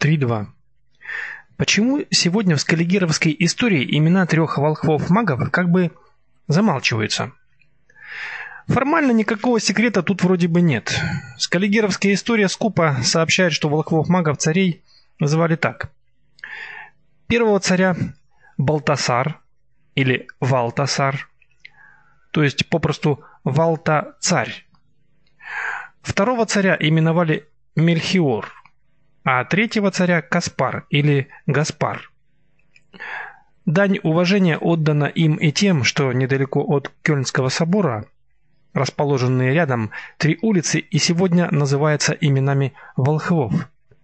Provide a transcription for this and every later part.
3.2. Почему сегодня в скаллигеровской истории имена 3 волхвов-магов как бы замалчиваются? Формально никакого секрета тут вроде бы нет. Скаллигеровская история скупо сообщает, что волхвов-магов-царей звали так. Первого царя Балтасар или Валтасар, то есть попросту Валта-царь. Второго царя именовали Мельхиор, а третьего царя Каспар или Гаспар. Дань уважения отдана им и тем, что недалеко от Кёльнского собора, расположенные рядом 3 улицы и сегодня называются именами волхвов.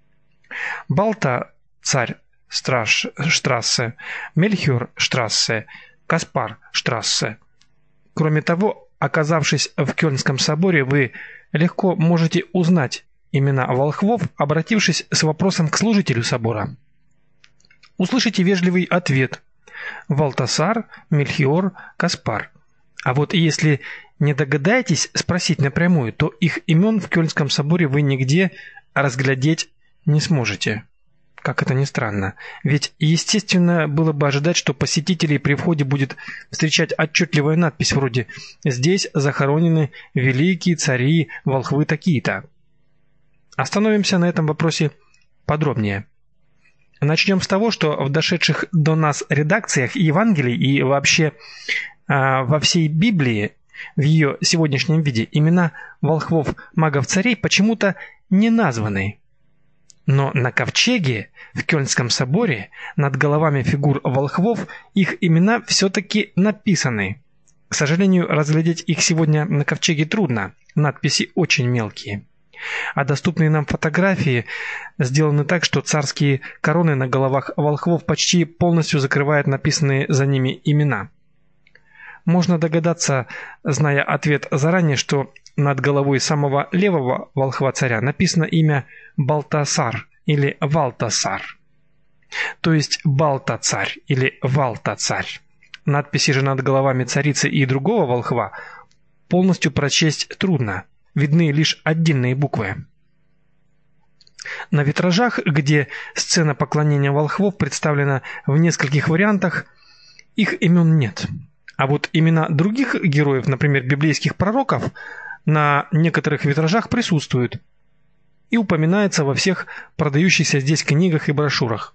Балта царь Штрассе, Мельхиор Штрассе, Каспар Штрассе. Кроме того, оказавшись в Кёльнском соборе, вы легко можете узнать имена волхвов, обратившись с вопросом к служителю собора. Услышите вежливый ответ: Валтасар, Мельхиор, Каспар. А вот если не догадаетесь спросить напрямую, то их имен в Кёльнском соборе вы нигде разглядеть не сможете. Как это ни странно. Ведь естественно было бы ожидать, что посетителей при входе будет встречать отчетливая надпись вроде «Здесь захоронены великие цари, волхвы такие-то». Остановимся на этом вопросе подробнее. Начнем с того, что в дошедших до нас редакциях Евангелий и вообще во всей Библии в ее сегодняшнем виде имена волхвов, магов, царей почему-то не названы. Но на ковчеге в Кёльнском соборе над головами фигур волхвов их имена все-таки написаны. К сожалению, разглядеть их сегодня на ковчеге трудно, надписи очень мелкие. А доступные нам фотографии сделаны так, что царские короны на головах волхвов почти полностью закрывают написанные за ними имена. Можно догадаться, зная ответ заранее, что над головой самого левого волхва-царя написано имя Балтасар или Валтасар, то есть Балта-царь или Валта-царь. Надписи же над головами царицы и другого волхва полностью прочесть трудно, видны лишь отдельные буквы. На витражах, где сцена поклонения волхвов представлена в нескольких вариантах, их имен нет. А вот имена других героев, например, библейских пророков, на некоторых витражах присутствуют и упоминаются во всех продающихся здесь книгах и брошюрах.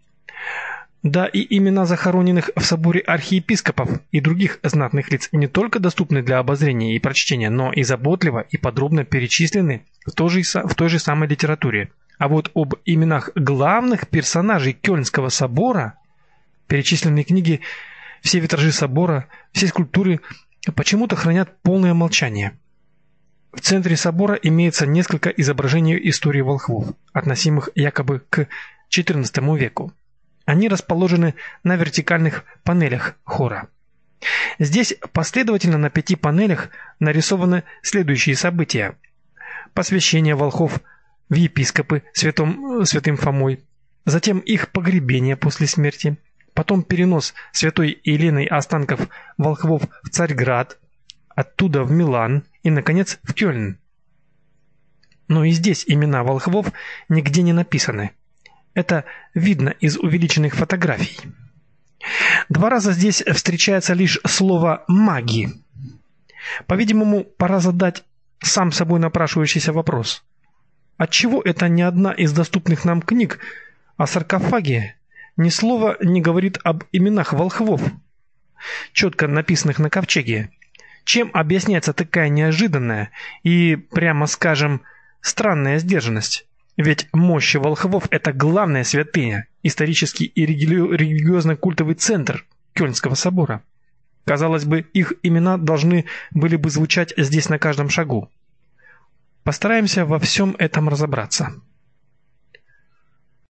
Да и имена захороненных в соборе архиепископов и других знатных лиц не только доступны для обозрения и прочтения, но и заботливо и подробно перечислены в той же самой литературе. А вот об именах главных персонажей Кёльнского собора перечисленные книги, все витражи собора, все скульптуры почему-то хранят полное молчание. В центре собора имеется несколько изображений истории волхвов, относимых якобы к XIV веку. Они расположены на вертикальных панелях хора. Здесь последовательно на 5 панелях нарисованы следующие события: посвящение волхвов в епископы святым Фомой, затем их погребение после смерти, потом перенос святой Еленой останков волхвов в Царьград, оттуда в Милан и, наконец, в Кёльн. Но и здесь имена волхвов нигде не написаны. Это видно из увеличенных фотографий. 2 раза здесь встречается лишь слово «маги». По-видимому, пора задать сам собой напрашивающийся вопрос. Отчего это ни одна из доступных нам книг о саркофаге ни слова не говорит об именах волхвов, четко написанных на ковчеге? Чем объясняется такая неожиданная и, прямо скажем, странная сдержанность? Ведь мощи волхвов – это главная святыня, исторический и религиозно-культовый центр Кёльнского собора. Казалось бы, их имена должны были бы звучать здесь на каждом шагу. Постараемся во всем этом разобраться.